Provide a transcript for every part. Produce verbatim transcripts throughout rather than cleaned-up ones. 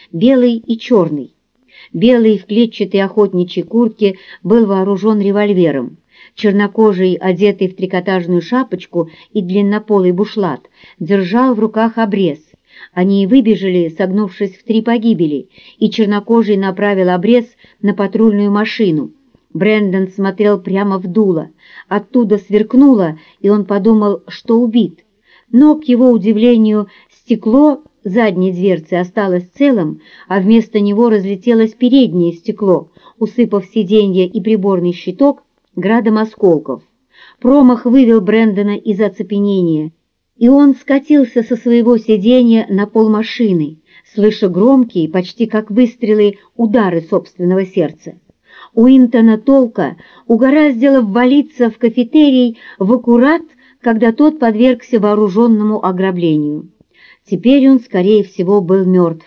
белый и черный. Белый в клетчатой охотничьей куртке был вооружен револьвером. Чернокожий, одетый в трикотажную шапочку и длиннополый бушлат, держал в руках обрез. Они выбежали, согнувшись в три погибели, и чернокожий направил обрез на патрульную машину. Брэндон смотрел прямо в дуло. Оттуда сверкнуло, и он подумал, что убит. Но, к его удивлению, стекло задней дверцы осталось целым, а вместо него разлетелось переднее стекло, усыпав сиденье и приборный щиток градом осколков. Промах вывел Брэндона из оцепенения, и он скатился со своего сиденья на пол машины, слыша громкие, почти как выстрелы, удары собственного сердца. Уинтона Толка угораздило ввалиться в кафетерий в аккурат, когда тот подвергся вооруженному ограблению. Теперь он, скорее всего, был мертв.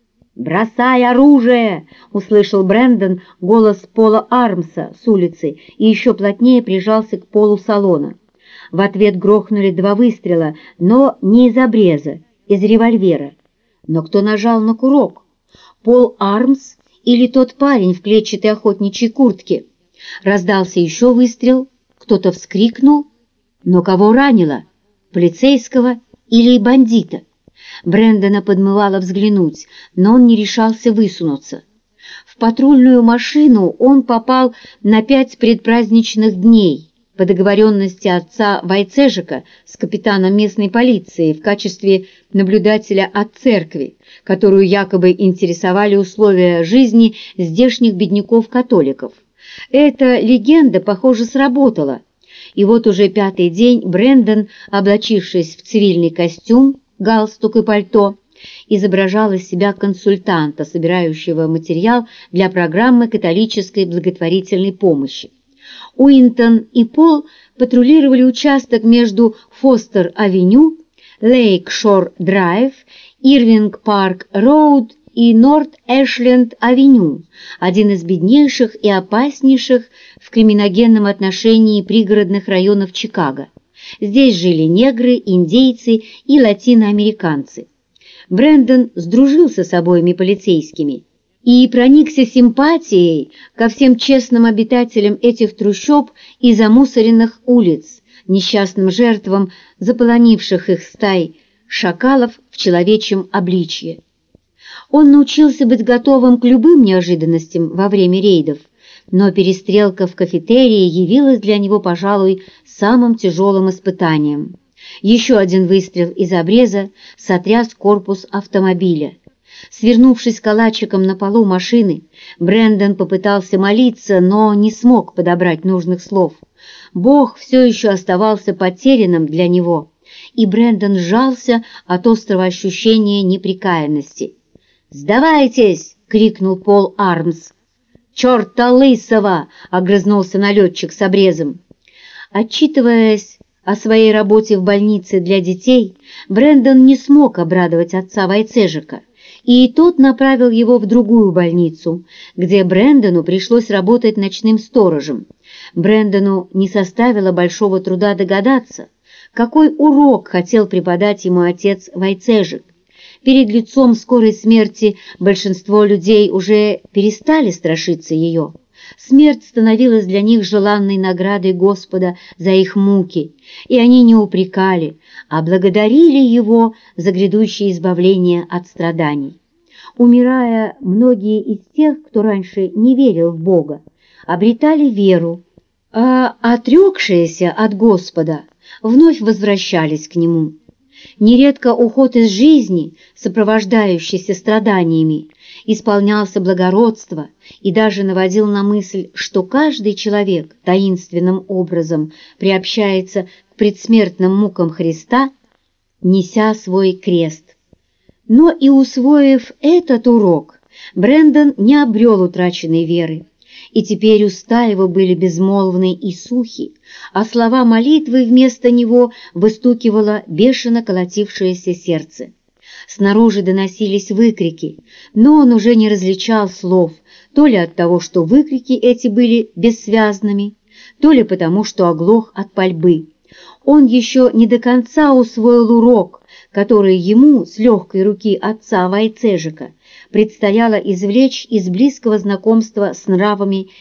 «Бросай оружие!» — услышал Брэндон голос Пола Армса с улицы и еще плотнее прижался к полу салона. В ответ грохнули два выстрела, но не из обреза, из револьвера. Но кто нажал на курок? Пол Армс или тот парень в клетчатой охотничьей куртке? Раздался еще выстрел, кто-то вскрикнул. Но кого ранило? Полицейского или бандита? Брэндона подмывало взглянуть, но он не решался высунуться. В патрульную машину он попал на пять предпраздничных дней по договоренности отца Вайцежика с капитаном местной полиции в качестве наблюдателя от церкви, которую якобы интересовали условия жизни здешних бедняков-католиков. Эта легенда, похоже, сработала. И вот уже пятый день Брэндон, облачившись в цивильный костюм, галстук и пальто, изображал из себя консультанта, собирающего материал для программы католической благотворительной помощи. Уинтон и Пол патрулировали участок между Фостер-авеню, Лейк-Шор-драйв, Ирвинг-парк-роуд и Норт-Эшленд-авеню, один из беднейших и опаснейших в криминогенном отношении пригородных районов Чикаго. Здесь жили негры, индейцы и латиноамериканцы. Брэндон сдружился с обоими полицейскими и проникся симпатией ко всем честным обитателям этих трущоб и замусоренных улиц, несчастным жертвам заполонивших их стай шакалов в человечьем обличье. Он научился быть готовым к любым неожиданностям во время рейдов, но перестрелка в кафетерии явилась для него, пожалуй, самым тяжелым испытанием. Еще один выстрел из обреза сотряс корпус автомобиля. Свернувшись калачиком на полу машины, Брэндон попытался молиться, но не смог подобрать нужных слов. Бог все еще оставался потерянным для него, и Брэндон сжался от острого ощущения непрекаянности. «Сдавайтесь!» — крикнул Пол Армс. «Черта лысого!» — огрызнулся налетчик с обрезом. Отчитываясь о своей работе в больнице для детей, Брэндон не смог обрадовать отца Вайцежика, и тот направил его в другую больницу, где Брэндону пришлось работать ночным сторожем. Брэндону не составило большого труда догадаться, какой урок хотел преподать ему отец Вайцежик. Перед лицом скорой смерти большинство людей уже перестали страшиться ее. Смерть становилась для них желанной наградой Господа за их муки, и они не упрекали, а благодарили Его за грядущее избавление от страданий. Умирая, многие из тех, кто раньше не верил в Бога, обретали веру, а отрекшиеся от Господа вновь возвращались к Нему. Нередко уход из жизни, сопровождающийся страданиями, исполнялся благородства и даже наводил на мысль, что каждый человек таинственным образом приобщается к предсмертным мукам Христа, неся свой крест. Но и усвоив этот урок, Брэндон не обрел утраченной веры, и теперь уста его были безмолвны и сухи, а слова молитвы вместо него выстукивало бешено колотившееся сердце. Снаружи доносились выкрики, но он уже не различал слов, то ли от того, что выкрики эти были бессвязными, то ли потому, что оглох от пальбы. Он еще не до конца усвоил урок, который ему с легкой руки отца Вайцежика предстояло извлечь из близкого знакомства с нравами